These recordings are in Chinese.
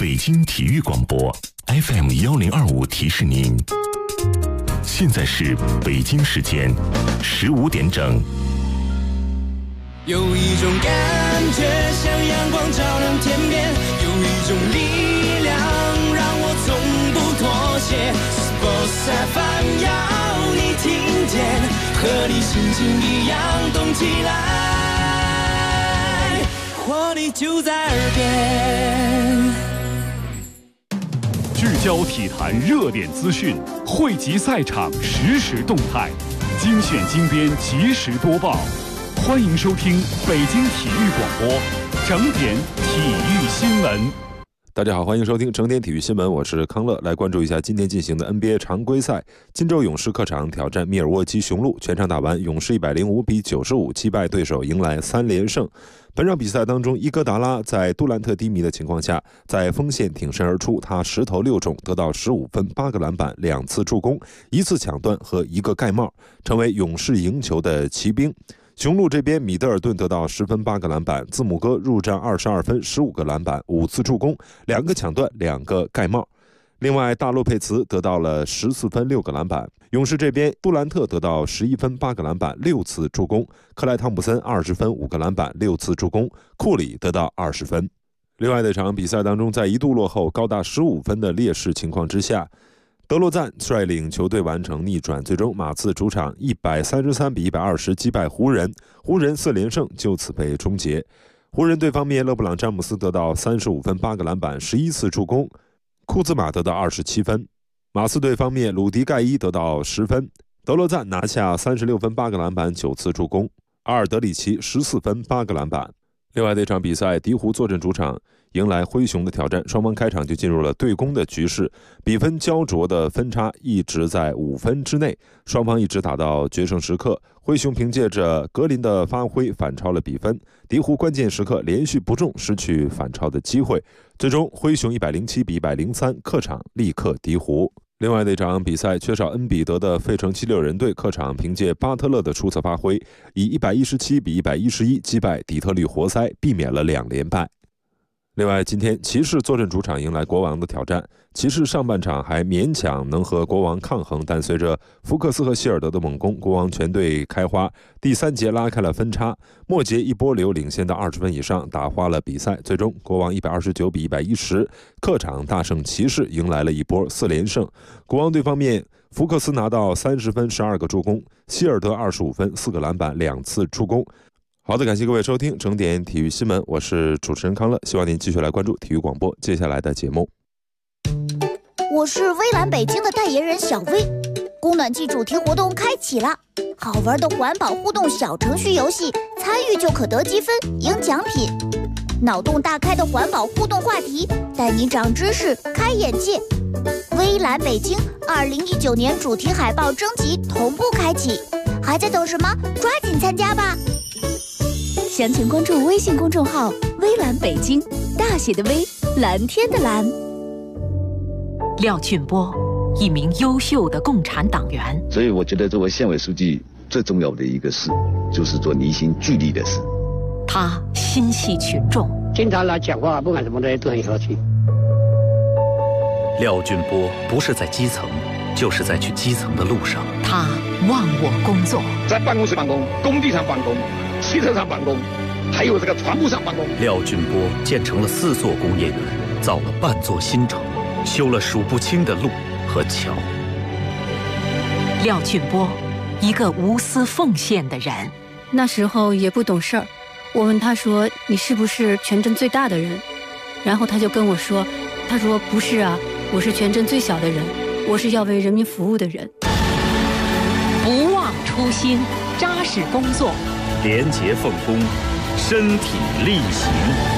北京体育广播 FM1025提示您，现在是北京时间15点整。 有一种感觉像阳光照亮天边，有一种力量让我从不妥协。Sports FM 要你听见，和你心情一样动起来，活力就在耳边。 聚焦体坛热点资讯，汇集赛场实时动态，精选精编及时播报。欢迎收听北京体育广播整点体育新闻。 大家好，欢迎收听整点体育新闻，我是康乐。来关注一下今天进行的 NBA 常规赛，金州勇士客场挑战密尔沃基雄鹿，全场打完，勇士105比95击败对手，迎来3连胜。本场比赛当中，伊戈达拉在杜兰特低迷的情况下，在锋线挺身而出，他10投6中，得到15分、8个篮板、2次助攻、1次抢断和1个盖帽，成为勇士赢球的骑兵。雄鹿这边，米德尔顿得到10分、8个篮板，字母哥入战22分、15个篮板、5次助攻、2个抢断、2个盖帽。另外，大洛佩茨得到了14分、6个篮板。勇士这边，杜兰特得到11分、8个篮板、6次助攻；克莱汤普森20分、5个篮板、6次助攻；库里得到20分。另外的场比赛当中，在一度落后高达15分的劣势情况之下，德罗赞率领球队完成逆转，最终马刺主场133比120击败湖人，湖人4连胜就此被终结。湖人队方面，勒布朗·詹姆斯得到35分、8个篮板、11次助攻，库兹马得到27分。马刺队方面，鲁迪盖伊得到10分，德罗赞拿下36分、8个篮板、9次助攻，阿尔德里奇14分、8个篮板。另外的一场比赛，鹈鹕坐镇主场迎来灰熊的挑战，双方开场就进入了对攻的局势，比分焦灼的分差一直在5分之内，双方一直打到决胜时刻。灰熊凭借着格林的发挥反超了比分，鹈鹕关键时刻连续不中，失去反超的机会，最终灰熊107比103客场力克鹈鹕。另外的一场比赛，缺少恩比德的费城76人队客场凭借巴特勒的出色发挥，以117比111击败底特律活塞，避免了2连败。另外，今天骑士坐镇主场迎来国王的挑战。骑士上半场还勉强能和国王抗衡，但随着福克斯和希尔德的猛攻，国王全队开花。第3节拉开了分差，末节一波流领先到20分以上，打花了比赛。最终，国王129比110客场大胜骑士，迎来了一波4连胜。国王队方面，福克斯拿到30分、12个助攻，希尔德25分、4个篮板、2次助攻。好的，感谢各位收听整点体育新闻，我是主持人康乐，希望您继续来关注体育广播接下来的节目。 我是微蓝北京的代言人小薇，供暖季主题活动开启了，好玩的环保互动小程序游戏，参与就可得积分赢奖品，脑洞大开的环保互动话题，带你长知识开眼界。微蓝北京2019年主题海报征集同步开启，还在等什么？抓紧参加吧！ 详情关注微信公众号微蓝北京，大写的微，蓝天的蓝。 廖俊波，一名优秀的共产党员， 所以我觉得作为县委书记最重要的一个事，就是做凝心聚力的事。 他心系群众， 经常来讲话，不管什么东西都很和气。 廖俊波不是在基层，就是在去基层的路上。 他忘我工作， 在办公室办公，工地上办公，汽车上办公，还有这个船坞上办公。 廖俊波建成了4座工业园，造了半座新城，修了数不清的路和桥。 廖俊波，一个无私奉献的人。 那时候也不懂事儿，我问他说：“你是不是全镇最大的人？”然后他就跟我说：“他说不是啊，我是全镇最小的人，我是要为人民服务的人。” 不忘初心，扎实工作， 廉洁奉公，身体力行。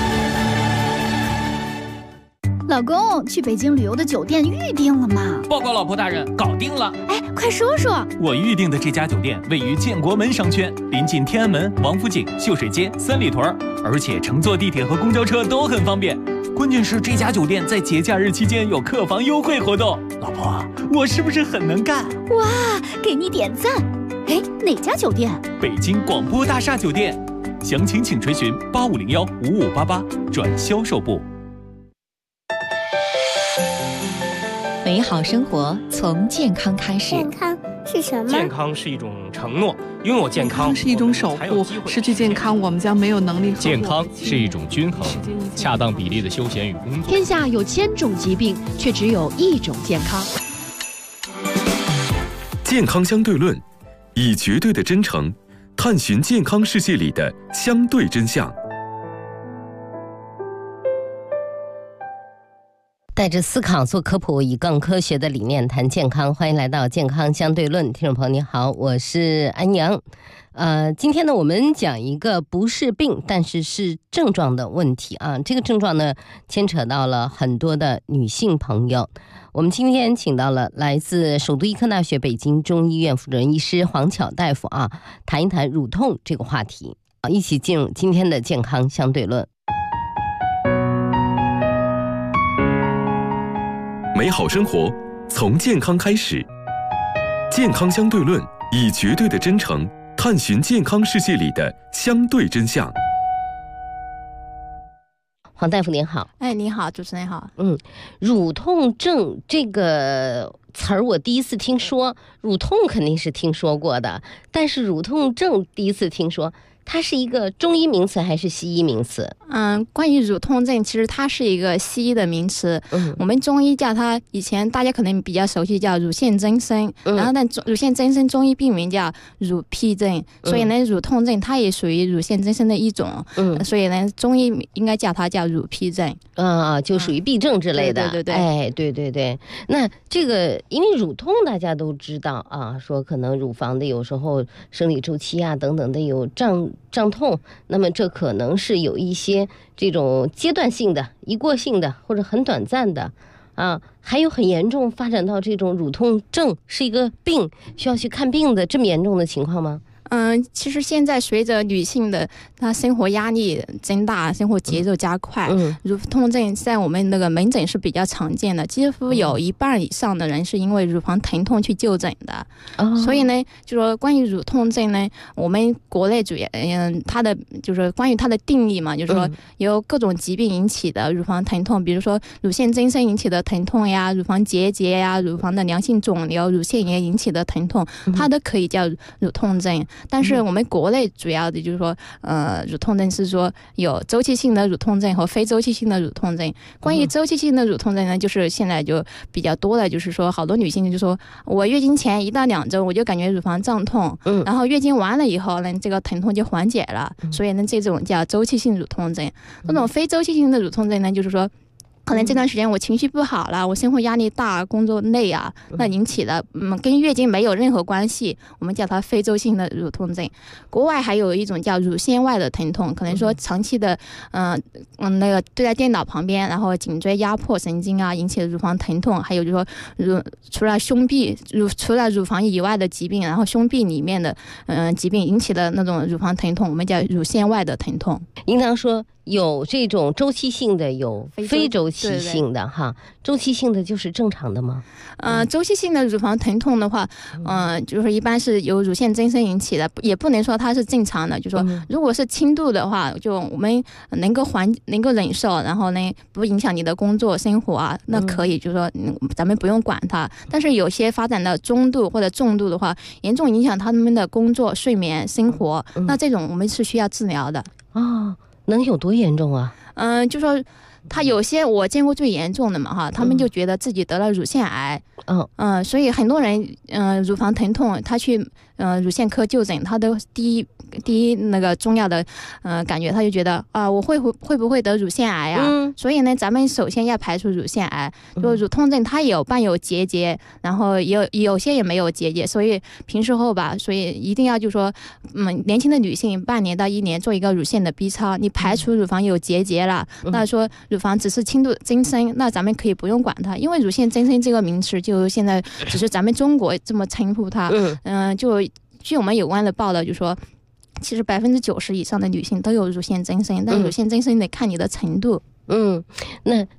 老公，去北京旅游的酒店预定了吗？ 报告老婆大人，搞定了。 哎，快说说。 我预定的这家酒店位于建国门商圈，临近天安门、王府井、秀水街、三里屯，而且乘坐地铁和公交车都很方便。关键是这家酒店在节假日期间有客房优惠活动。老婆，我是不是很能干？ 哇，给你点赞。哎，哪家酒店？ 北京广播大厦酒店。详情请垂询85015588转销售部。 好生活从健康开始。 健康是什么？ 健康是一种承诺，拥有健康是一种守护，失去健康我们将没有能力。 健康是一种均衡、恰当比例的休闲与工作。 天下有1000种疾病，却只有1种健康。 健康相对论，以绝对的真诚探寻健康世界里的相对真相。 带着思考做科普，以更科学的理念谈健康。欢迎来到健康相对论，听众朋友你好，我是安阳。今天呢，我们讲一个不是病，但是是症状的问题啊。这个症状呢，牵扯到了很多的女性朋友。我们今天请到了来自首都医科大学北京中医院负责人医师黄巧大夫啊，谈一谈乳痛这个话题啊，一起进入今天的健康相对论。 美好生活从健康开始，健康相对论，以绝对的真诚探寻健康世界里的相对真相。 黄大夫您好。 你好，主持人好。 乳痛症这个词儿我第一次听说，乳痛肯定是听说过的，但是乳痛症第一次听说，它是一个中医名词还是西医名词？ 关于乳痛症，其实它是一个西医的名词。我们中医叫它，以前大家可能比较熟悉叫乳腺增生，然后呢，乳腺增生中医病名叫乳癖症，所以呢，乳痛症它也属于乳腺增生的一种。所以呢，中医应该叫它叫乳癖症。 就属于痹症之类的。 对。 对。那这个，因为乳痛大家都知道啊，说可能乳房的有时候生理周期啊等等的有胀痛，那么这可能是有一些这种阶段性的、一过性的或者很短暂的啊，还有很严重发展到这种乳痛症是一个病，需要去看病的这么严重的情况吗？ 其实现在随着女性的她生活压力增大，生活节奏加快，乳痛症在我们那个门诊是比较常见的，几乎有1半以上的人是因为乳房疼痛去就诊的。所以呢，就说关于乳痛症呢，我们国内主要它的就是关于它的定义嘛，就是说由各种疾病引起的乳房疼痛，比如说乳腺增生引起的疼痛呀，乳房结节呀，乳房的良性肿瘤、乳腺炎引起的疼痛，它都可以叫乳痛症。但是我们国内主要的就是说，乳痛症是说有周期性的乳痛症和非周期性的乳痛症。关于周期性的乳痛症呢，就是现在就比较多了，就是说好多女性就说我月经前1到2周我就感觉乳房胀痛，然后月经完了以后呢，这个疼痛就缓解了，所以呢这种叫周期性乳痛症。那种非周期性的乳痛症呢，就是说可能这段时间我情绪不好了，我生活压力大，工作累啊，那引起的跟月经没有任何关系，我们叫它非周期性的乳痛症。国外还有一种叫乳腺外的疼痛，可能说长期的那个对在电脑旁边，然后颈椎压迫神经啊引起的乳房疼痛，还有就是说除了除了乳房以外的疾病，然后胸壁里面的疾病引起的那种乳房疼痛，我们叫乳腺外的疼痛。 应当说有这种周期性的，有非周期性的哈。周期性的就是正常的吗？ 周期性的乳房疼痛的话，就是一般是由乳腺增生引起的，也不能说它是正常的。就说如果是轻度的话，就我们能够忍受，然后呢不影响你的工作生活啊，那可以，就是说咱们不用管它。但是有些发展到中度或者重度的话，严重影响他们的工作、睡眠、生活，那这种我们是需要治疗的。 能有多严重啊？ 就说他有些我见过最严重的嘛哈，他们就觉得自己得了乳腺癌，所以很多人乳房疼痛，他去乳腺科就诊，他的第一那个重要的感觉，他就觉得我会不会得乳腺癌啊？所以呢，咱们首先要排除乳腺癌。就乳痛症它伴有结节，然后有些也没有结节，所以平时后吧，所以一定要就说年轻的女性半年到1年做一个乳腺的 B 超，你排除乳房有结节了，那说乳房只是轻度增生，那咱们可以不用管它，因为乳腺增生这个名词就现在只是咱们中国这么称呼它。就据我们有关的报道就说，其实90%以上的女性都有乳腺增生，但乳腺增生得看你的程度。 那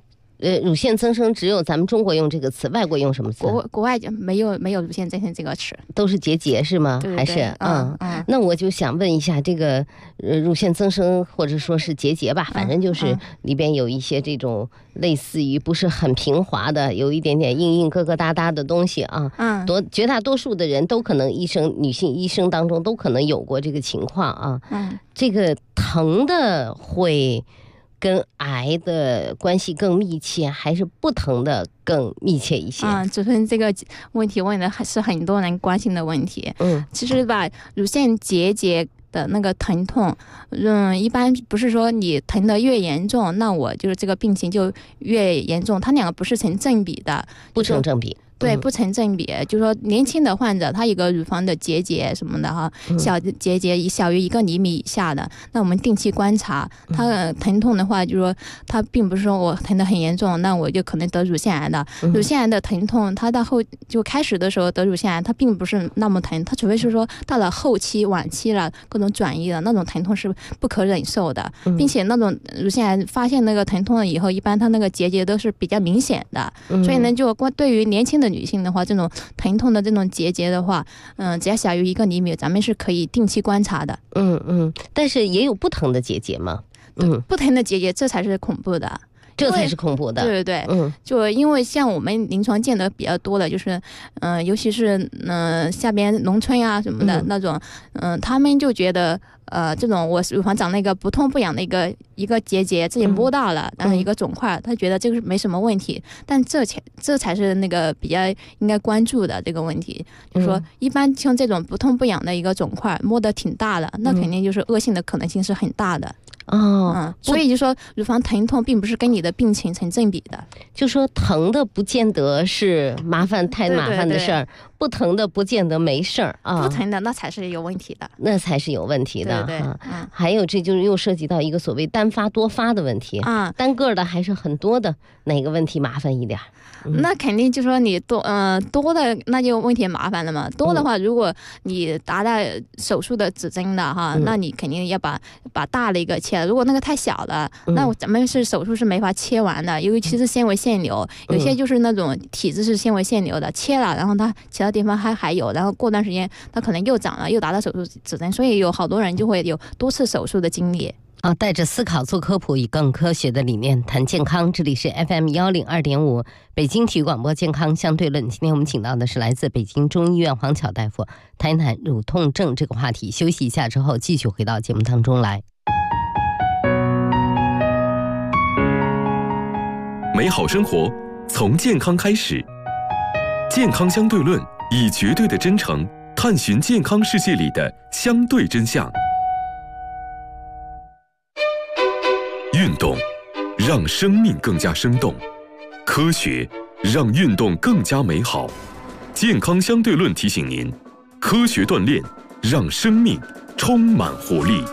乳腺增生只有咱们中国用这个词，外国用什么词？ 国外就没有乳腺增生这个词， 都是结节是吗？ 对对还是那我就想问一下，这个乳腺增生或者说是结节吧，反正就是里边有一些这种类似于不是很平滑的，有一点点硬疙疙瘩瘩的东西啊。绝大多数的人都可能女性医生当中都可能有过这个情况啊。这个疼的会跟癌的关系更密切，还是不疼的更密切一些？ 主持人这个问题问的还是很多人关心的问题。其实吧，乳腺结节的那个疼痛，一般不是说你疼得越严重，那我就是这个病情就越严重，它两个不是成正比的， 不成正比。 对，不成正比。就是说年轻的患者他有个乳房的结节什么的哈，小结节小于1厘米以下的，那我们定期观察他的疼痛的话，就是说他并不是说我疼得很严重，那我就可能得乳腺癌的。乳腺癌的疼痛，他到后就开始的时候得乳腺癌，他并不是那么疼，他除非是说到了后期晚期了，各种转移了，那种疼痛是不可忍受的，并且那种乳腺癌发现那个疼痛了以后，一般他那个结节都是比较明显的，所以呢，就对于年轻的女性的话，这种疼痛的这种结节的话，只要小于1厘米，咱们是可以定期观察的。 但是也有不疼的结节吗？ 不疼的结节，这才是恐怖的。 这才是恐怖的。 对对对，就因为像我们临床见得比较多的，就是尤其是下边农村啊什么的那种，他们就觉得这种我乳房长了一个不痛不痒的一个结节，自己摸到了，然后一个肿块，他觉得这个没什么问题，但这才是那个比较应该关注的这个问题，就是说一般像这种不痛不痒的一个肿块，摸得挺大的，那肯定就是恶性的可能性是很大的。所以就说乳房疼痛并不是跟你的病情成正比的， 就说疼的不见得是太麻烦的事儿，不疼的不见得没事儿啊， 不疼的那才是有问题的， 那才是有问题的。 对， 还有这就是又涉及到一个所谓单发多发的问题啊，单个的还是很多的，哪个问题麻烦一点？ 那肯定就说你多的那就问题麻烦了嘛。多的话，如果你达到手术的指针的哈，那你肯定要把大的一个切了。如果那个太小了，那咱们手术是没法切完的，尤其是纤维腺瘤，有些就是那种体质是纤维腺瘤的，切了然后它其他地方还有，然后过段时间它可能又长了，又达到手术指针，所以有好多人就会有多次手术的经历。 带着思考做科普，以更科学的理念谈健康。这里是 FM102.5 北京体育广播健康相对论。今天我们请到的是来自北京中医院黄巧大夫，谈一谈乳痛症这个话题。休息一下之后，继续回到节目当中来。 美好生活从健康开始，健康相对论以绝对的真诚探寻健康世界里的相对真相。运动让生命更加生动，科学让运动更加美好。健康相对论提醒您，科学锻炼让生命充满活力。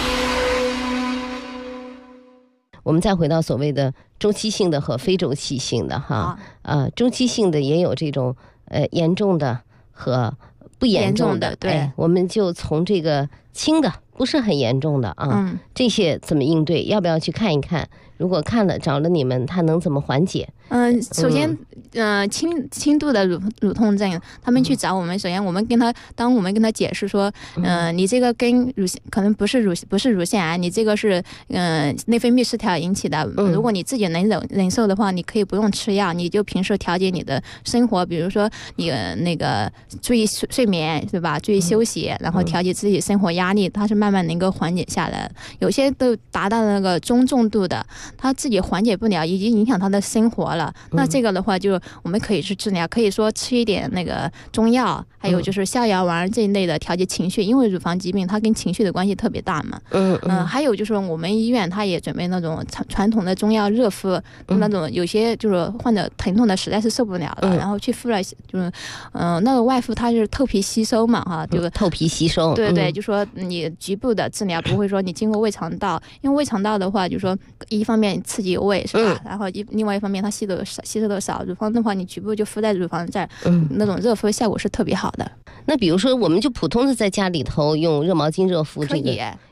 我们再回到所谓的周期性的和非周期性的哈，周期性的也有这种严重的和不严重的， 对， 我们就从这个轻的不是很严重的啊，这些怎么应对？要不要去看一看？如果看了找了你们，它能怎么缓解？ 首先，轻度的乳痛症，他们去找我们，首先我们跟他解释说，你这个跟可能不是乳腺癌，你这个是内分泌失调引起的。如果你自己能忍受的话，你可以不用吃药，你就平时调节你的生活，比如说你那个注意睡眠，对吧？注意休息，然后调节自己生活压力，它是慢慢能够缓解下来。有些都达到那个中重度的，他自己缓解不了，已经影响他的生活了。那这个的话，就我们可以去治疗，可以说吃一点那个中药，还有就是逍遥丸这一类的调节情绪，因为乳房疾病它跟情绪的关系特别大嘛。还有就是我们医院它也准备那种传统的中药热敷，那种有些就是患者疼痛的实在是受不了了，然后去敷了，就是那个外敷它是透皮吸收嘛哈，就是透皮吸收。 对，就说你局部的治疗不会说你经过胃肠道，因为胃肠道的话，就是说一方面刺激胃是吧，然后另外一方面它吸收的少，乳房的话你局部就敷在乳房这儿，那种热敷效果是特别好的。 那比如说我们就普通的在家里头用热毛巾热敷，这个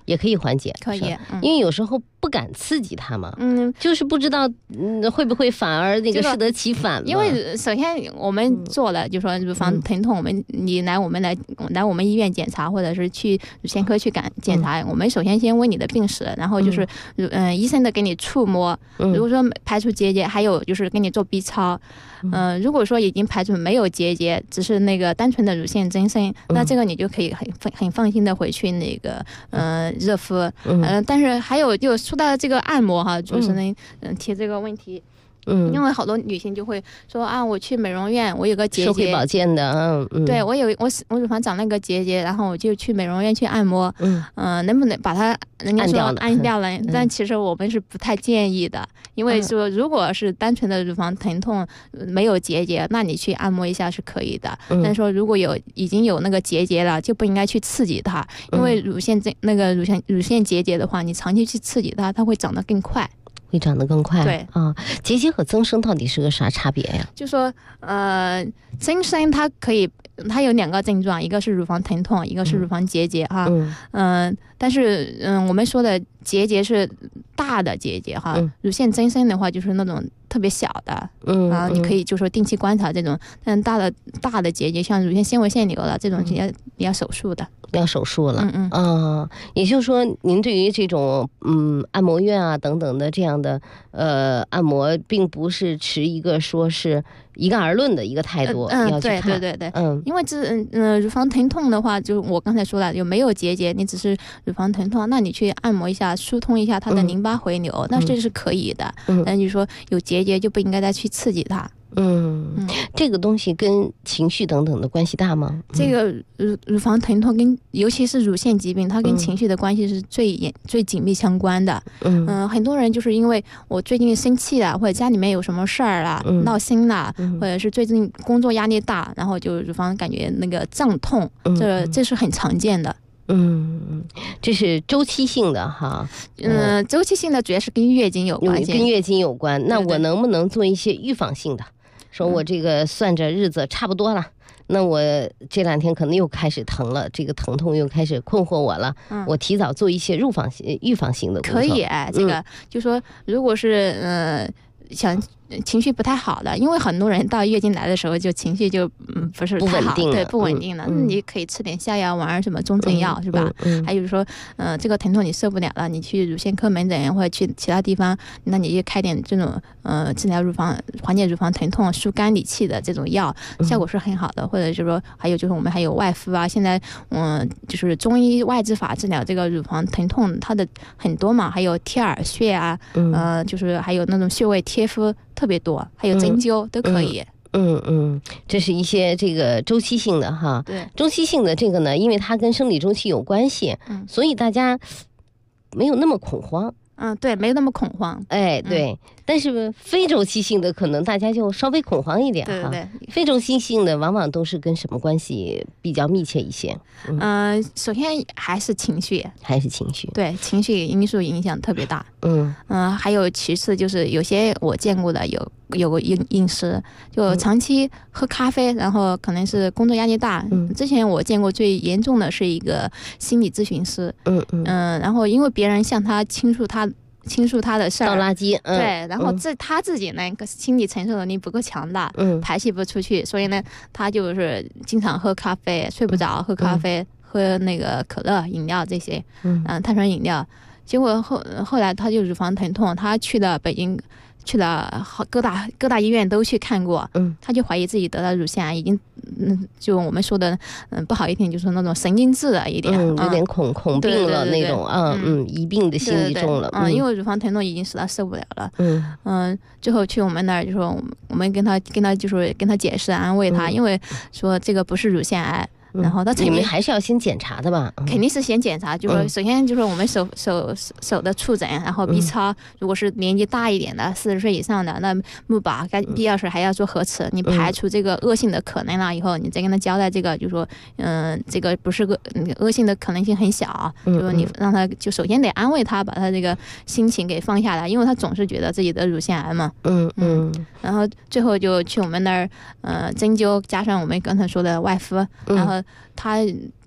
也可以缓解， 可以， 因为有时候不敢刺激它嘛，就是不知道会不会反而那个适得其反。 因为首先我们做了，就说乳房疼痛，你来我们医院检查，或者是去乳腺科去检查，我们首先先问你的病史，然后就是医生的给你触摸，如果说排除结节，还有就是给你做 B 超，如果说已经排除没有结节，只是那个单纯的乳腺增生，那这个你就可以很放心的回去那个热敷，但是还有就说到这个按摩哈，主持人提这个问题。因为好多女性就会说啊，我去美容院，我有个结节， 社会保健的， 对我乳房长那个结节，然后我就去美容院去按摩，能不能把它人家说按掉了？但其实我们是不太建议的，因为说如果是单纯的乳房疼痛没有结节，那你去按摩一下是可以的。但是说如果已经有那个结节了，就不应该去刺激它，因为乳腺结节的话，你长期去刺激它，它会长得更快。 会长得更快， 对啊，结节和增生到底是个啥差别呀？ 就说增生它有2个症状，一个是乳房疼痛，一个是乳房结节哈，但是我们说的结节是大的结节哈，乳腺增生的话就是那种特别小的，你可以就说定期观察这种，但大的结节像乳腺纤维腺瘤了这种要手术的。 要手术了，也就是说，您对于这种按摩院啊等等的这样的按摩，并不是持一个说是一概而论的一个态度，要去看。 对，因为乳房疼痛的话，就我刚才说了，有没有结节，你只是乳房疼痛，那你去按摩一下，疏通一下它的淋巴回流，那这是可以的。但就是说有结节就不应该再去刺激它。 这个东西跟情绪等等的关系大吗？ 这个乳房疼痛尤其是乳腺疾病，它跟情绪的关系是最紧密相关的。很多人就是因为我最近生气了，或者家里面有什么事儿了，闹心了，或者是最近工作压力大，然后就乳房感觉那个胀痛，这是很常见的。 这是周期性的哈。 周期性的主要是跟月经有关系， 跟月经有关。那我能不能做一些预防性的？说我这个算着日子差不多了，那我这2天可能又开始疼了，这个疼痛又开始困惑我了，我提早做一些预防性的工作。 可以，这个就说如果是想情绪不太好的，因为很多人到月经来的时候就情绪就不是太好，对，不稳定了，你可以吃点下药丸什么中成药，是吧？还有说这个疼痛你受不了了，你去乳腺科门诊或者去其他地方，那你就开点这种治疗缓解乳房疼痛疏肝理气的这种药，效果是很好的。或者就是说还有就是我们还有外敷啊，现在就是中医外治法治疗这个乳房疼痛它的很多嘛，还有贴耳穴啊，就是还有那种穴位贴敷特别多，还有针灸都可以。 这是一些这个周期性的哈。 对， 周期性的这个呢，因为它跟生理周期有关系，所以大家没有那么恐慌。 对，没有那么恐慌。 对，但是非周期性的可能大家就稍微恐慌一点哈。 对， 非周期性的往往都是跟什么关系比较密切一些？ 首先还是情绪，对，情绪因素影响特别大。还有其次就是有些我见过的有个饮食，就长期喝咖啡，然后可能是工作压力大。之前我见过最严重的是一个心理咨询师，然后因为别人向他倾诉他的事儿， 倒垃圾， 对，然后他自己呢心理承受能力不够强大，排泄不出去，所以呢他就是经常喝咖啡，睡不着，喝咖啡，喝那个可乐饮料这些，碳酸饮料。结果后来他就乳房疼痛，他去了北京，去了各大医院都去看过，他就怀疑自己得了乳腺癌，已经就我们说的不好一点，就是那种神经质了一点， 有点恐病了那种，疑病的心理重了， 因为乳房疼痛已经使他受不了了，最后去我们那儿就说我们跟他就是跟他解释安慰他，因为说这个不是乳腺癌。然后你们还是要先检查的吧？ 肯定是先检查，就是说首先就是我们手的触诊，然后 B 超，如果是年纪大一点的40岁以上的，那钼靶该必要时还要做核磁，你排除这个恶性的可能了以后，你再跟他交代这个，就是说这个不是个恶性的可能性很小，就是你让他就首先得安慰他，把他这个心情给放下来，因为他总是觉得自己的乳腺癌嘛，然后最后就去我们那儿针灸加上我们刚才说的外敷，然后他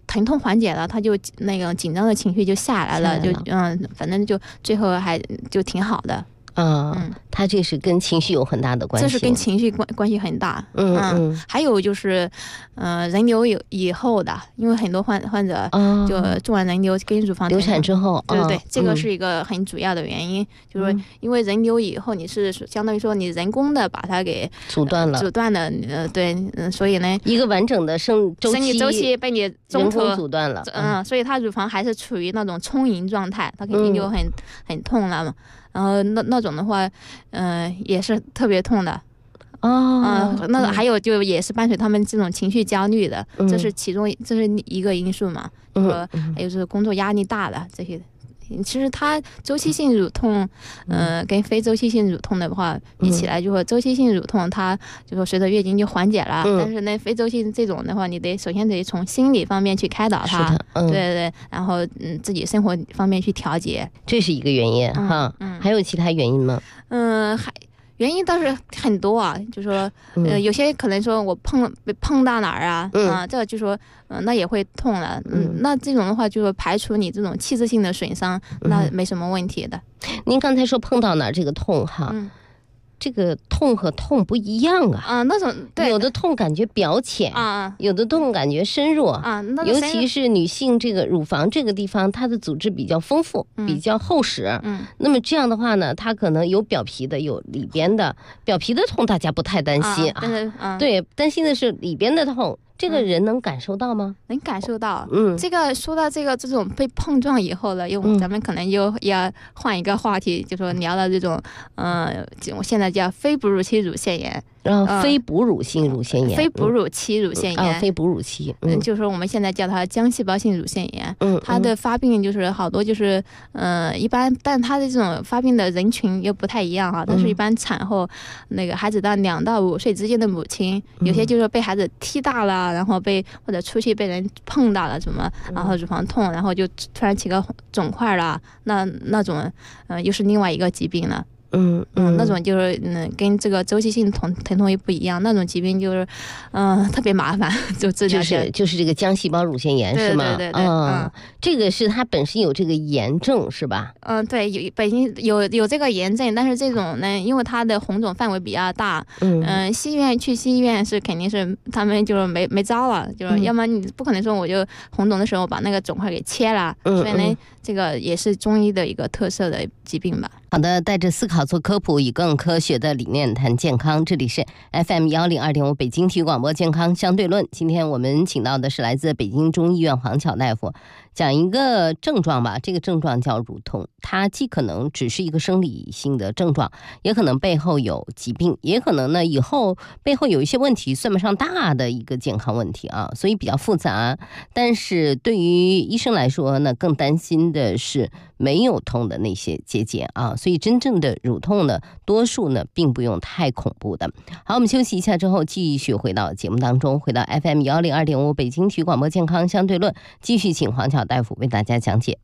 疼痛缓解了，他就那个紧张的情绪就下来了，就反正就最后还就挺好的。 他这是跟情绪有很大的关系， 这是跟情绪关系很大。还有就是人流以后的，因为很多患者就做完人流跟乳房流产之后， 对，这个是一个很主要的原因，就是说因为人流以后你是相当于说你人工的把它给阻断了，对，所以呢一个完整的生理周期被你中途人工阻断了， 所以它乳房还是处于那种充盈状态，它肯定就很痛了嘛。然后那种的话，也是特别痛的。那还有就也是伴随他们这种情绪焦虑的，这是一个因素嘛。说还有就是工作压力大的这些。其实它周期性乳痛，跟非周期性乳痛的话比起来，就说周期性乳痛它就说随着月经就缓解了，但是呢非周期这种的话，你首先得从心理方面去开导它，对，然后自己生活方面去调节， 这是一个原因哈。还有其他原因吗？ 原因倒是很多啊，就说有些可能说我碰到哪儿啊，这个就说那也会痛了，那这种的话就说排除你这种器质性的损伤，那没什么问题的。 您刚才说碰到哪儿这个痛哈，这个痛和痛不一样啊， 那种对， 有的痛感觉表浅有的痛感觉深弱尤其是女性这个乳房这个地方，它的组织比较丰富，比较厚实，那么这样的话呢，它可能有表皮的，有里边的。表皮的痛大家不太担心对，担心的是里边的痛。这个人能感受到吗？ 能感受到。这个说到这种被碰撞以后了，咱们可能又要换一个话题，就说聊到这种我现在叫非哺乳期乳腺炎。 非哺乳性乳腺炎， 非哺乳期乳腺炎， 非哺乳期， 就是我们现在叫它浆细胞性乳腺炎。它的发病就是好多就是一般，但它的这种发病的人群又不太一样哈。但是一般产后那个孩子到2到5岁之间的母亲，有些就是被孩子踢大了，然后或者出去被人碰到了什么，然后乳房痛，然后就突然起个肿块了，那种又是另外一个疾病了。那种就是跟这个周期性疼痛又不一样，那种疾病就是特别麻烦，就治疗就是这个浆细胞乳腺炎是吗？ 对， 这个是它本身有这个炎症是吧？ 对，本身有这个炎症，但是这种呢，因为它的红肿范围比较大，去西医院是肯定是他们就是没招了，就是要么你不可能说我就红肿的时候把那个肿块给切了，所以呢，这个也是中医的一个特色的疾病吧。 好的，带着思考做科普，以更科学的理念谈健康。这里是 FM102.5 北京体育广播健康相对论。今天我们请到的是来自北京中医院黄巧大夫，讲一个症状吧。这个症状叫乳痛，它既可能只是一个生理性的症状，也可能背后有疾病，也可能呢以后背后有一些问题，算不上大的一个健康问题啊，所以比较复杂。但是对于医生来说呢，更担心的是没有痛的那些结节啊，所以真正的乳痛呢，多数呢并不用太恐怖的。好，我们休息一下之后，继续回到节目当中，回到 FM102.5 北京体育广播健康相对论，继续请黄巧大夫为大家讲解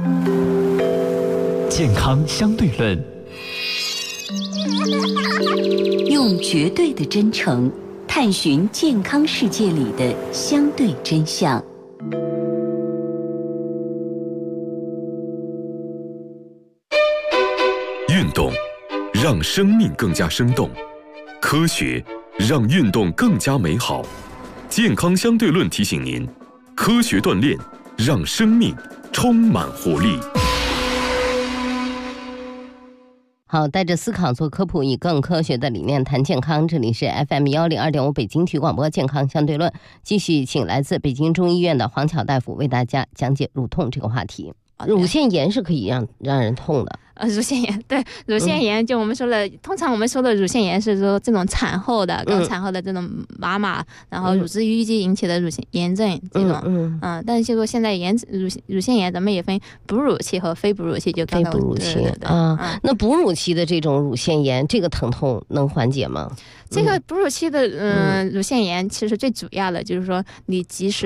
健康相对论， 用绝对的真诚探寻健康世界里的相对真相。 运动让生命更加生动，科学让运动更加美好。健康相对论提醒您，科学锻炼让生命充满活力。 好，带着思考做科普，以更科学的理念谈健康。这里是 FM102.5 北京体育广播健康相对论，继续请来自北京中医院的黄巧大夫为大家讲解乳痛这个话题。乳腺炎是可以让人痛的。 乳腺炎，对，乳腺炎就我们说的，通常我们说的乳腺炎是说这种产后的、刚产后的这种妈妈，然后乳汁淤积引起的乳腺炎症这种，但是就说现在乳腺炎咱们也分哺乳期和非哺乳期，就非哺乳期那哺乳期的这种乳腺炎，这个疼痛能缓解吗？ 这个哺乳期的乳腺炎其实最主要的就是说你及时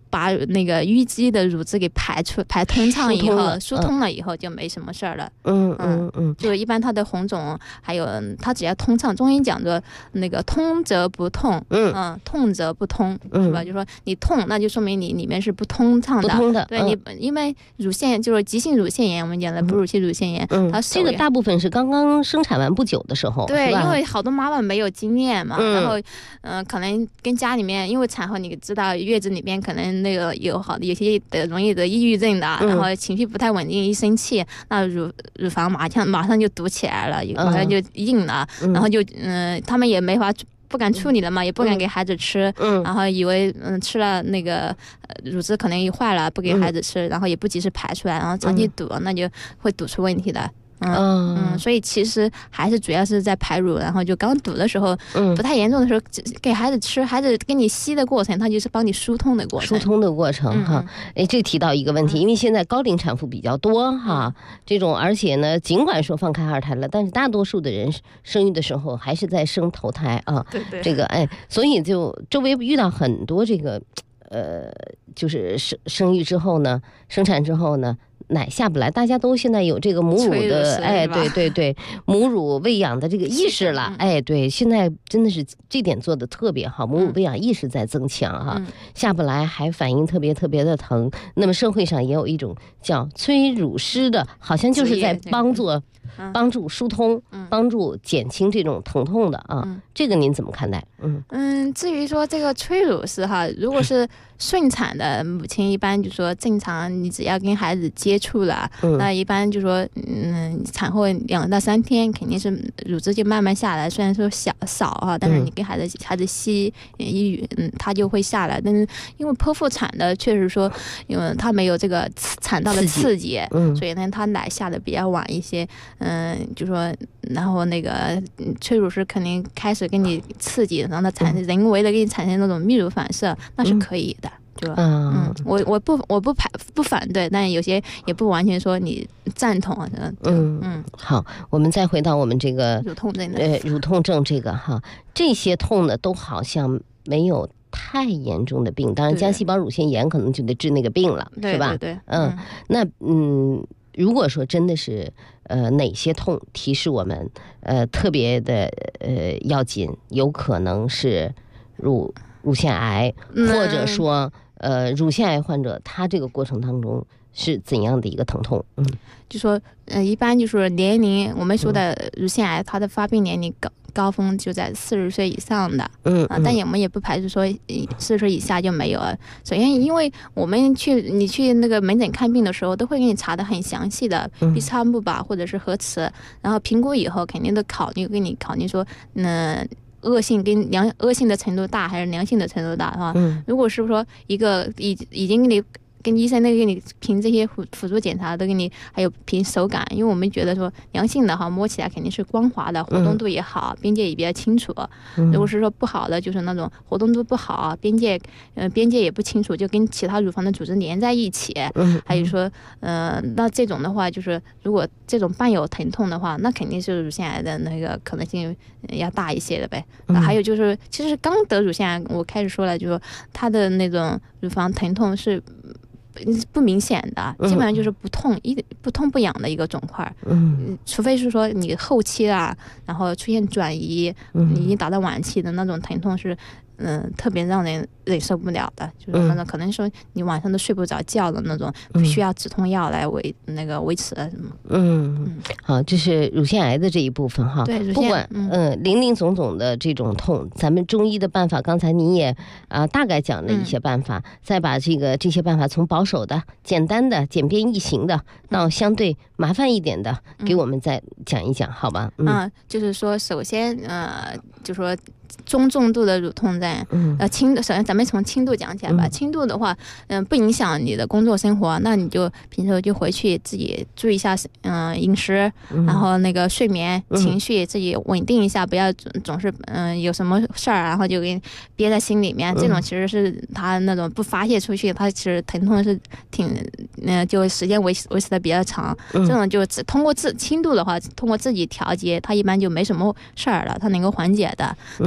把那个淤积的乳汁给排通畅以后，疏通了以后就没什么事儿了。就一般它的红肿，还有它只要通畅，中医讲的那个通则不痛，痛则不通，是吧？就说你痛，那就说明你里面是不通畅的。不通的，对你，因为乳腺就是急性乳腺炎，我们讲的哺乳期乳腺炎，它这个大部分是刚刚生产完不久的时候， 对，因为好多妈妈没有经验嘛，然后可能跟家里面，因为产后你知道月子里面可能那个有些容易得抑郁症的，然后情绪不太稳定，一生气，那乳房马上就堵起来了，马上就硬了，然后就他们也没法。不敢处理了嘛，也不敢给孩子吃，然后以为吃了那个乳汁可能也坏了，不给孩子吃，然后也不及时排出来，然后长期堵，那就会堵出问题的。所以其实还是主要是在排乳，然后就刚堵的时候，不太严重的时候给孩子吃，孩子跟你吸的过程，它就是帮你疏通的过程。 哈，这提到一个问题，因为现在高龄产妇比较多哈，这种而且呢，尽管说放开二胎了，但是大多数的人生育的时候还是在生头胎啊。 对， 这个所以就周围遇到很多这个就是生育之后呢，生产之后呢。奶下不来，大家都现在有这个母乳的对母乳喂养的这个意识了，对，现在真的是这点做的特别好，母乳喂养意识在增强哈，下不来还反应特别的疼。那么社会上也有一种叫催乳师的，好像就是在帮助疏通，帮助减轻这种疼痛的啊，这个您怎么看待？ 至于说这个催乳师哈，如果是顺产的母亲，一般就说正常，你只要跟孩子接触了，那一般就说产后2到3天肯定是乳汁就慢慢下来，虽然说少啊，但是你跟孩子吸它就会下来。但是因为剖腹产的确实说，因为它没有这个产道的刺激，所以呢它奶下的比较晚一些。就说然后那个催乳师肯定开始给你刺激，让它人为的给你产生那种泌乳反射，那是可以的。我不反对，但有些也不完全说你赞同。 好，我们再回到我们这个乳痛症乳痛症这个哈，这些痛呢都好像没有太严重的病，当然浆细胞乳腺炎可能就得治那个病了，是吧？ 对， 那如果说真的是哪些痛提示我们特别的要紧，有可能是乳腺癌，或者说乳腺癌患者他这个过程当中是怎样的一个疼痛？ 就说一般就是年龄，我们说的乳腺癌它的发病年龄高峰就在40岁以上的，但我们也不排除说40岁以下就没有了。首先，因为你去那个门诊看病的时候，都会给你查的很详细的 B 超钼吧，或者是核磁，然后评估以后肯定都给你考虑说，恶性的程度大还是良性的程度大哈？如果是说一个已经给你跟医生那个给你凭这些辅助检查都给你，还有凭手感，因为我们觉得说良性的哈摸起来肯定是光滑的，活动度也好，边界也比较清楚。如果是说不好的，就是那种活动度不好，边界也不清楚，就跟其他乳房的组织连在一起。还有说那这种的话，就是如果这种伴有疼痛的话，那肯定是乳腺癌的那个可能性要大一些的呗。还有就是其实刚得乳腺癌，我开始说了，就是说它的那种乳房疼痛是不明显的，基本上就是不痛不痒的一个肿块。除非是说你后期啊，然后出现转移，已经达到晚期的那种疼痛是特别让人忍受不了的，就是那种可能说你晚上都睡不着觉的那种，需要止痛药来维持什么。 好，这是乳腺癌的这一部分哈。 对， 不管林林总总的这种痛，咱们中医的办法，刚才你也大概讲了一些办法，再把这些办法从保守的、简单的、简便易行的，到相对麻烦一点的，给我们再讲一讲，好吧？ 就是说，首先就说中重度的乳痛症，首先咱们从轻度讲起来吧。轻度的话，不影响你的工作生活，那你就平时就回去自己注意一下，饮食，然后那个睡眠、情绪自己稳定一下，不要总是有什么事儿，然后就给憋在心里面。这种其实是他那种不发泄出去，他其实疼痛是就时间维持的比较长。这种就通过轻度的话，通过自己调节，他一般就没什么事儿了，他能够缓解的。但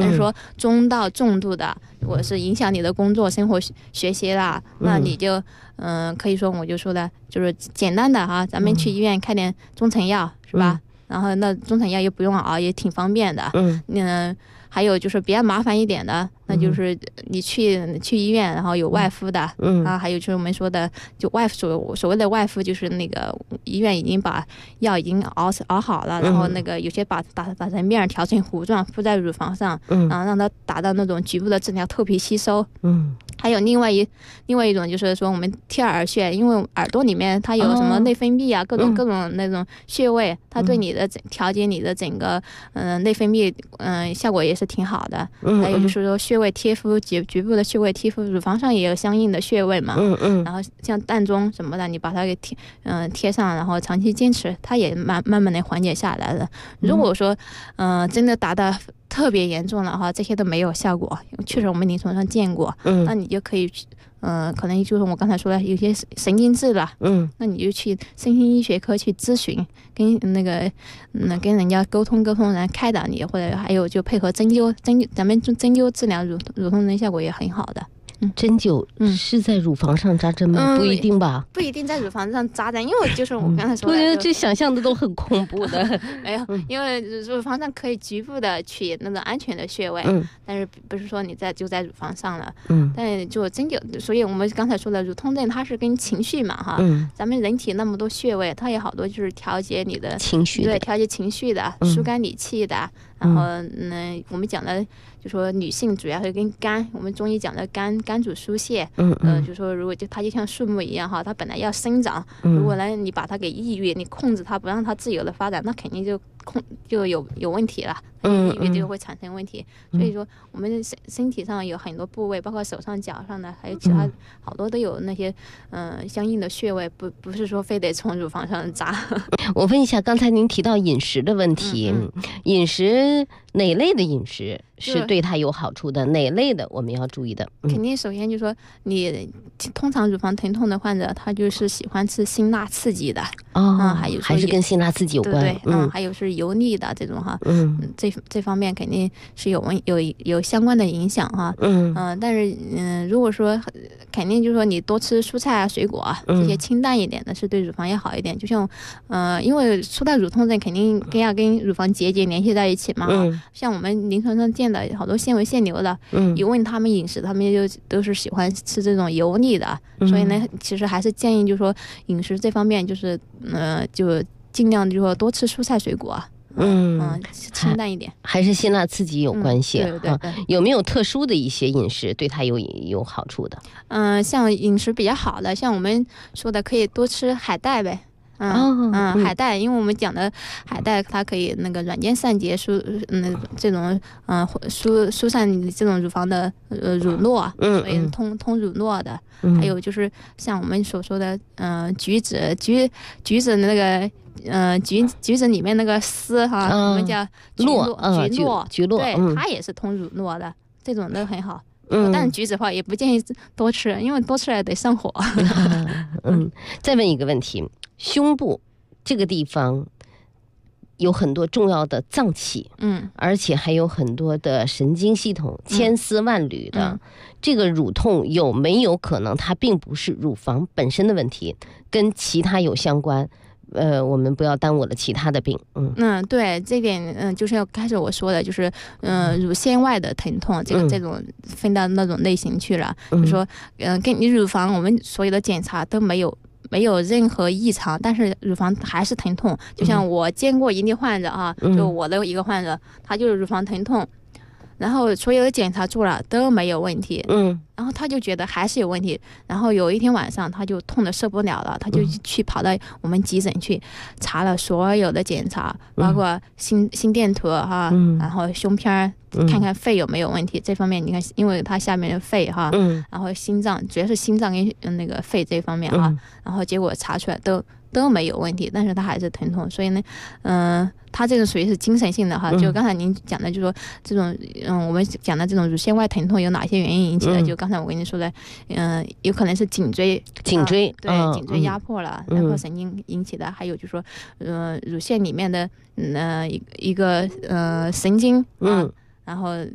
但是说中到重度的，如果是影响你的工作、生活、学习啦，那你就可以说我就说的就是简单的哈，咱们去医院开点中成药是吧？然后那中成药又不用熬，也挺方便的。还有就是比较麻烦一点的，那就是你去医院，然后有外敷的，还有就是我们说的就外敷，所谓的外敷就是那个医院已经把药已经熬好了，然后那个有些把成面调成糊状敷在乳房上，然后让它达到那种局部的治疗透皮吸收。还有另外一种就是说我们贴耳穴，因为耳朵里面它有什么内分泌啊，各种那种穴位，它对你的调节你的整个内分泌效果也是挺好的。还有就是说穴位贴敷，局部的穴位贴敷，乳房上也有相应的穴位嘛。然后像膻中什么的，你把它给贴上，然后长期坚持，它也慢慢的缓解下来了。如果说真的达到特别严重了哈，这些都没有效果，确实我们临床上见过。那你就可以可能就是我刚才说的有些神经质了，那你就去身心医学科去咨询，跟人家沟通，然后开导你，或者还有就配合针灸，咱们针灸治疗乳痛症效果也很好的。 针灸是在乳房上扎针吗？不一定吧， 不一定在乳房上扎针，因为就是我刚才说的， 我觉得这想象的都很恐怖的。 没有，因为乳房上可以局部的取那种安全的穴位，但是不是说你就在乳房上了，但就针灸，所以我们刚才说的乳痛症它是跟情绪嘛哈，咱们人体那么多穴位，它有好多就是调节你的情绪， 对，调节情绪的，疏肝理气的。然后我们讲的就说女性主要是跟肝，我们中医讲的肝主疏泄，就说如果它就像树木一样哈，它本来要生长，如果呢你把它给抑郁，你控制它不让它自由的发展，那肯定就有问题了，抑郁就会产生问题。所以说我们身体上有很多部位，包括手上脚上的，还有其他好多都有那些相应的穴位，不是说非得从乳房上扎。 我问一下，刚才您提到饮食的问题，饮食哪类的饮食是对它有好处的，哪类的我们要注意的？ 肯定首先就说你通常乳房疼痛的患者，他就是喜欢吃辛辣刺激的还是跟辛辣刺激有关。 对，还有是油腻的这种哈，这方面肯定是有相关的影响哈。但是如果说肯定就是说你多吃蔬菜啊、水果啊，这些清淡一点的是对乳房要好一点。就像因为说到乳痛症，肯定要跟乳房结节联系在一起嘛。像我们临床上见的好多纤维腺瘤的，一问他们饮食，他们就都是喜欢吃这种油腻的。所以呢，其实还是建议就是说饮食这方面就是就尽量就是说多吃蔬菜水果。清淡一点， 还是辛辣刺激有关系。 对， 有没有特殊的一些饮食对它有好处的？ 像饮食比较好的，像我们说的可以多吃海带呗。海带，因为我们讲的海带，它可以那个软坚散结这种疏散这种乳房的乳酪，所以通乳酪的。还有就是像我们所说的橘子那个橘子里面那个丝哈，我们叫橘络，对，它也是通乳酪的，这种都很好。但是橘子的话也不建议多吃，因为多吃了得上火。 再问一个问题，胸部这个地方有很多重要的脏器，而且还有很多的神经系统，千丝万缕的。这个乳痛有没有可能它并不是乳房本身的问题，跟其他有相关？我们不要耽误了其他的病。 对，这点就是要开始我说的，就是乳腺外的疼痛，这种分到那种类型去了。就是说跟你乳房我们所有的检查都没有任何异常，但是乳房还是疼痛。就像我见过一例患者啊，就我的一个患者，他就是乳房疼痛，然后所有的检查做了都没有问题，然后他就觉得还是有问题，然后有一天晚上他就痛得受不了了，他就跑到我们急诊去查了所有的检查，包括心电图哈，然后胸片看看肺有没有问题。这方面你看，因为他下面的肺哈，然后心脏主要是心脏跟那个肺这方面哈，然后结果查出来都没有问题，但是他还是疼痛。所以呢，他这个属于是精神性的哈，就刚才您讲的，就说这种我们讲的这种乳腺外疼痛有哪些原因引起的？就刚才我跟你说的，有可能是颈椎对，颈椎压迫了，压迫神经引起的，还有就是说乳腺里面的一个神经然后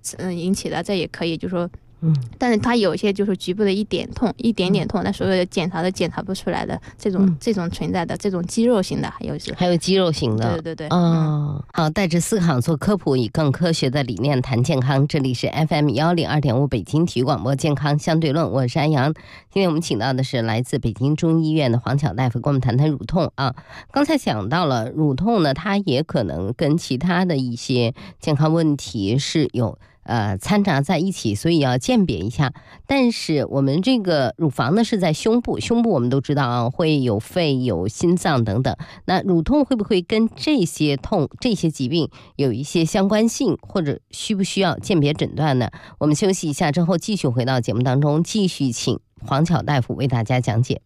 引起的，这也可以就是说。但是它有一些就是局部的一点点痛，但所有的检查都检查不出来的这种存在的这种肌肉型的，还有肌肉型的， 对。 好，带着思考做科普，以更科学的理念谈健康。这里是 FM102.5北京体育广播健康相对论，我是安阳。今天我们请到的是来自北京中医院的黄巧大夫，跟我们谈谈乳痛啊。刚才讲到了乳痛呢，它也可能跟其他的一些健康问题是有掺杂在一起，所以要鉴别一下。但是我们这个乳房呢是在胸部我们都知道啊，会有肺有心脏等等。那乳痛会不会跟这些疾病有一些相关性，或者需不需要鉴别诊断呢？我们休息一下之后继续回到节目当中，继续请黄巧大夫为大家讲解。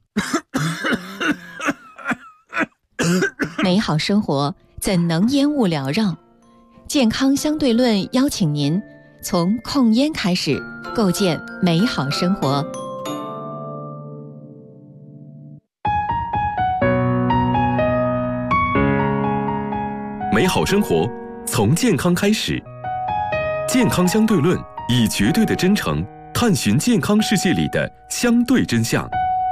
美好生活怎能烟雾缭绕？健康相对论邀请您从控烟开始，构建美好生活。 美好生活从健康开始，健康相对论以绝对的真诚探寻健康世界里的相对真相。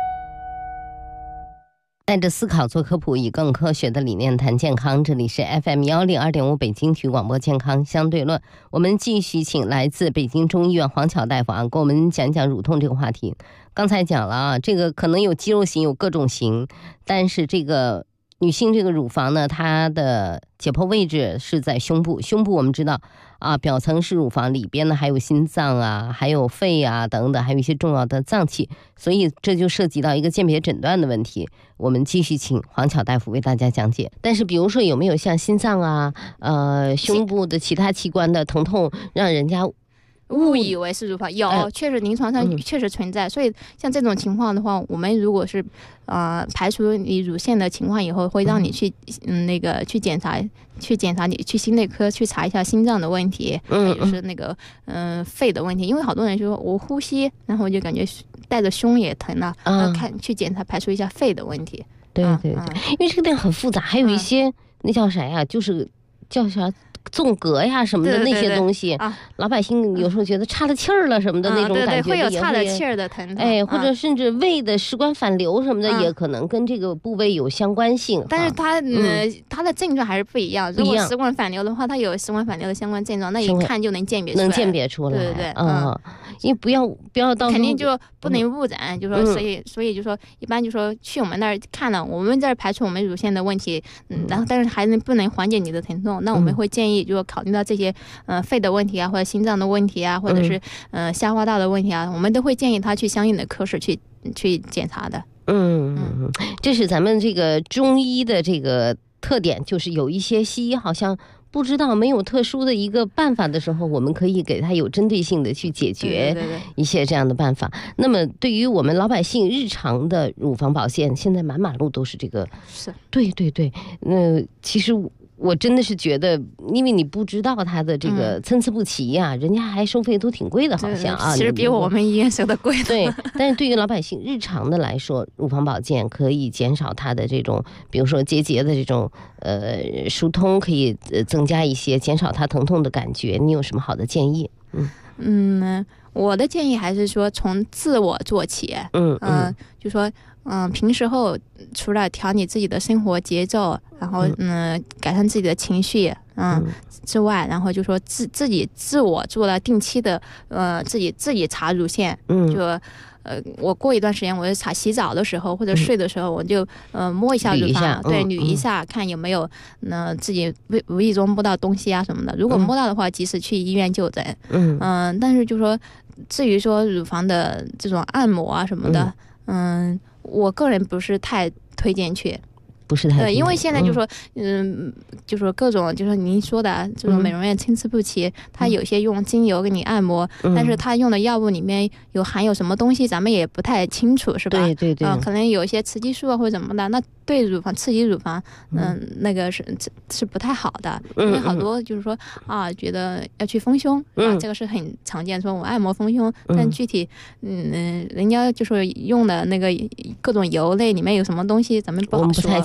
带着思考做科普，以更科学的理念谈健康。这里是 FM102.5北京体育广播健康相对论。我们继续请来自北京中医院黄巧大夫跟我们讲讲乳痛这个话题。刚才讲了啊，这个可能有肌肉型，有各种型，但是这个女性这个乳房呢，它的解剖位置是在胸部。胸部我们知道啊，表层是乳房，里边呢还有心脏啊，还有肺啊等等，还有一些重要的脏器，所以这就涉及到一个鉴别诊断的问题。我们继续请黄巧大夫为大家讲解。但是比如说有没有像心脏啊、胸部的其他器官的疼痛，让人家误以为是乳房？有，确实临床上确实存在。所以像这种情况的话，我们如果是排除你乳腺的情况以后，会让你去去检查你去心内科去查一下心脏的问题，就是那个肺的问题。因为好多人说我呼吸，然后就感觉带着胸也疼了，去检查排除一下肺的问题。 对，因为这个病很复杂，还有一些那叫啥呀，就是叫啥纵隔呀什么的那些东西，老百姓有时候觉得岔了气儿了什么的那种感觉， 会有岔了气儿的疼痛， 或者甚至胃的食管反流什么的，也可能跟这个部位有相关性。 但是它的症状还是不一样。如果食管反流的话，它有食管反流的相关症状，那一看就能鉴别出来。对， 因为不要到时候肯定就不能误诊，就说所以就说一般就说去我们那儿看了，我们这儿排除我们乳腺的问题，然后但是还不能缓解你的疼痛，那我们会建议就是考虑到这些肺的问题啊，或者心脏的问题啊，或者是消化道的问题啊，我们都会建议他去相应的科室去检查的。 这是咱们这个中医的这个特点，就是有一些西医好像不知道没有特殊的一个办法的时候，我们可以给他有针对性的去解决一些这样的办法。那么对于我们老百姓日常的乳房保健，现在满马路都是这个，对，其实我真的是觉得，因为你不知道它的这个参差不齐呀，人家还收费都挺贵的，好像啊， 其实比我们医院收的贵的。 对，但是对于老百姓日常的来说，乳房保健可以减少它的这种，比如说结节的这种疏通，可以增加一些，减少它疼痛的感觉。你有什么好的建议？ 我的建议还是说从自我做起。就说平时后除了调你自己的生活节奏，然后改善自己的情绪之外，然后就说自己自我做了定期的自己查乳腺，就我过一段时间我就查洗澡的时候或者睡的时候，我就摸一下乳房，对，捋一下看有没有自己无意中摸到东西啊什么的。如果摸到的话，及时去医院就诊。但是就说至于说乳房的这种按摩啊什么的，我个人不是太推荐去。 不是太因为现在就说就说各种就是您说的这种美容院参差不齐，它有些用精油给你按摩，但是它用的药物里面含有什么东西咱们也不太清楚，是吧？ 对， 可能有一些雌激素啊或者怎么的，那对乳房刺激乳房那个是不太好的。因为好多就是说觉得要去丰胸这个是很常见，说我按摩丰胸，但具体人家就说用的那个各种油类里面有什么东西咱们不好说，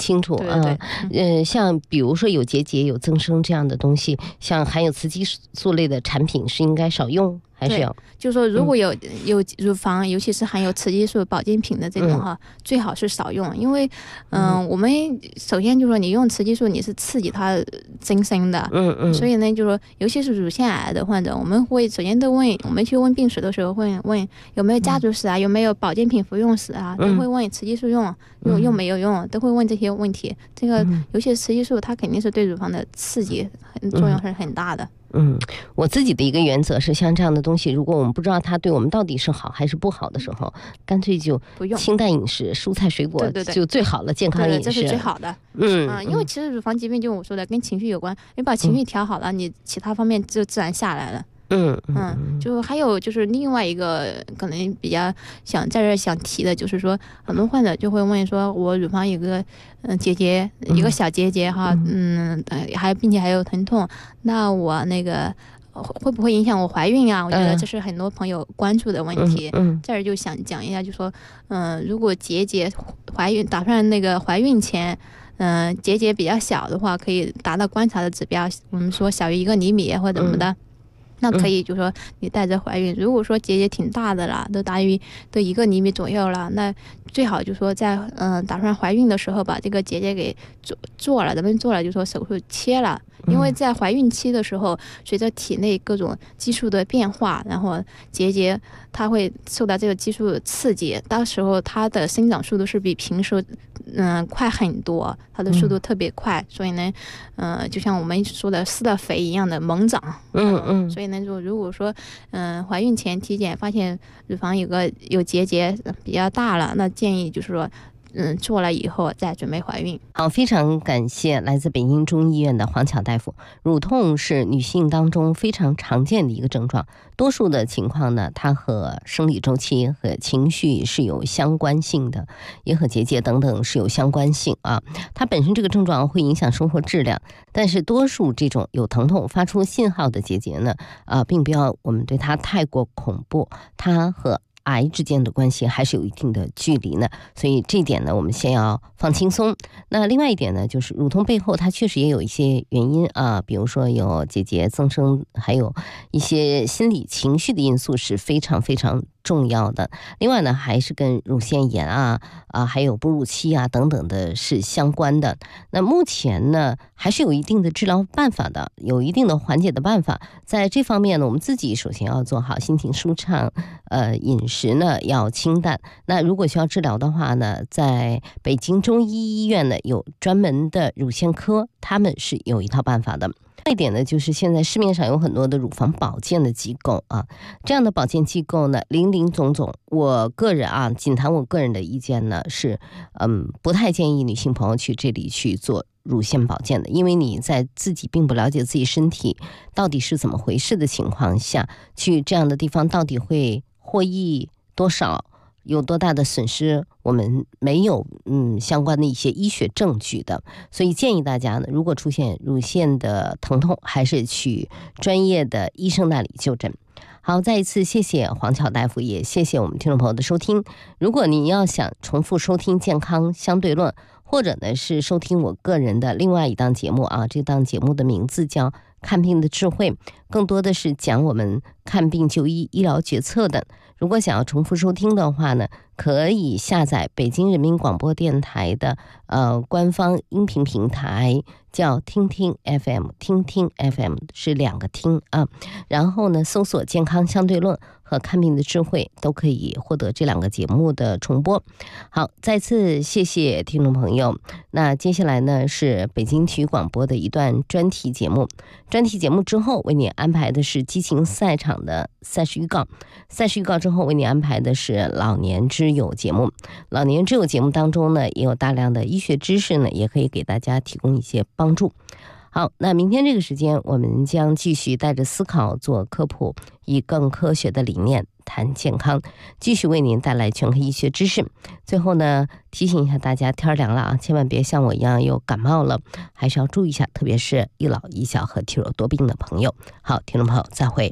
清楚啊。像比如说有结节、有增生这样的东西，像含有雌激素类的产品是应该少用。还是要， 就是说，如果有乳房，尤其是含有雌激素保健品的这种哈，最好是少用，因为我们首先就是说，你用雌激素，你是刺激它增生的，所以呢，就是说，尤其是乳腺癌的患者，我们会首先都问，我们去问病史的时候会问有没有家族史啊，有没有保健品服用史啊，都会问雌激素用没有用，都会问这些问题。这个尤其是雌激素，它肯定是对乳房的刺激作用是很大的。 我自己的一个原则是，像这样的东西，如果我们不知道它对我们到底是好还是不好的时候，干脆就清淡饮食，蔬菜水果就最好了，健康饮食这是最好的。因为其实乳房疾病就我说的跟情绪有关，你把情绪调好了，你其他方面就自然下来了。就还有就是另外一个可能比较在这想提的，就是说很多患者就会问说，我乳房有个结节，一个小结节哈，并且还有疼痛，那我那个会不会影响我怀孕啊？我觉得这是很多朋友关注的问题。这儿就想讲一下，就说如果结节打算那个怀孕前。结节比较小的话，可以达到观察的指标，我们说小于1个厘米或者怎么的。那可以，就是说你带着怀孕。如果说结节挺大的了，都1个厘米左右了，那最好就是说在打算怀孕的时候把这个结节给做了，咱们做了就说手术切了。因为在怀孕期的时候，随着体内各种激素的变化，然后结节它会受到这个激素刺激，到时候它的生长速度是比平时快很多，它的速度特别快，所以呢就像我们说的施了肥一样的猛长。所以呢就如果说怀孕前体检发现乳房有结节比较大了，那建议就是说做了以后再准备怀孕。 好，非常感谢来自北京中医院的黄巧大夫。乳痛是女性当中非常常见的一个症状，多数的情况呢，它和生理周期和情绪是有相关性的，也和结节等等是有相关性啊。它本身这个症状会影响生活质量，但是多数这种有疼痛发出信号的结节呢，并不要我们对它太过恐怖，它和癌之间的关系还是有一定的距离呢，所以这一点呢，我们先要放轻松。那另外一点呢，就是乳痛背后它确实也有一些原因啊，比如说有结节增生，还有一些心理情绪的因素是非常非常重要的。另外呢，还是跟乳腺炎还有哺乳期等等的是相关的。那目前呢，还是有一定的治疗办法的，有一定的缓解的办法。在这方面呢，我们自己首先要做好心情舒畅，饮食呢要清淡。那如果需要治疗的话呢，在北京中医医院呢有专门的乳腺科，他们是有一套办法的。一点呢，就是现在市面上有很多的乳房保健的机构这样的保健机构呢，林林总总。我个人仅谈我个人的意见呢，是不太建议女性朋友去这里去做乳腺保健的，因为你在自己并不了解自己身体到底是怎么回事的情况下，去这样的地方到底会获益多少，有多大的损失，我们没有相关的一些医学证据的，所以建议大家呢，如果出现乳腺的疼痛，还是去专业的医生那里就诊。好，再一次谢谢黄巧大夫，也谢谢我们听众朋友的收听。如果你要想重复收听健康相对论，或者呢是收听我个人的另外一档节目这档节目的名字叫看病的智慧，更多的是讲我们看病就医、医疗决策的。如果想要重复收听的话呢，可以下载北京人民广播电台的官方音频平台，叫听听 FM， 听听 FM 是2个听然后呢搜索健康相对论和看病的智慧，都可以获得这2个节目的重播。好，再次谢谢听众朋友。那接下来呢是北京体育广播的一段专题节目，专题节目之后为你安排的是激情赛场的赛事预告，赛事预告之后为你安排的是老年之友节目。老年之友节目当中呢，也有大量的医学知识呢，也可以给大家提供一些帮助。好，那明天这个时间我们将继续带着思考做科普，以更科学的理念谈健康，继续为您带来全科医学知识。最后呢，提醒一下大家，天凉了千万别像我一样又感冒了，还是要注意一下，特别是一老一小和体弱多病的朋友。好，听众朋友再会。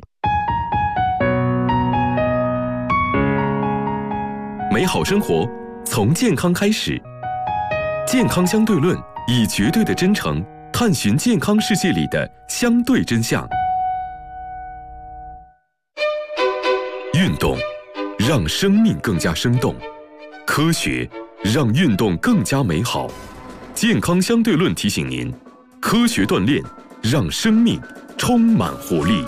美好生活从健康开始， 健康相对论以绝对的真诚探寻健康世界里的相对真相。运动让生命更加生动，科学让运动更加美好。健康相对论提醒您，科学锻炼让生命充满活力。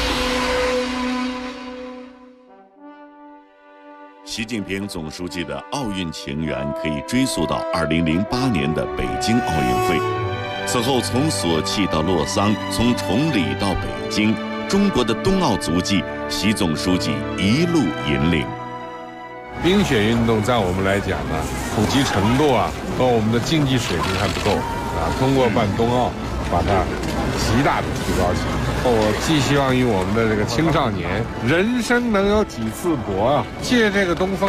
习近平总书记的奥运情缘可以追溯到2008年的北京奥运会。此后，从索契到洛桑，从崇礼到北京，中国的冬奥足迹，习总书记一路引领。 冰雪运动在我们来讲呢，普及程度和我们的竞技水平还不够通过办冬奥，把它极大的提高起来。我寄希望于我们的这个青少年，人生能有几次搏借这个东风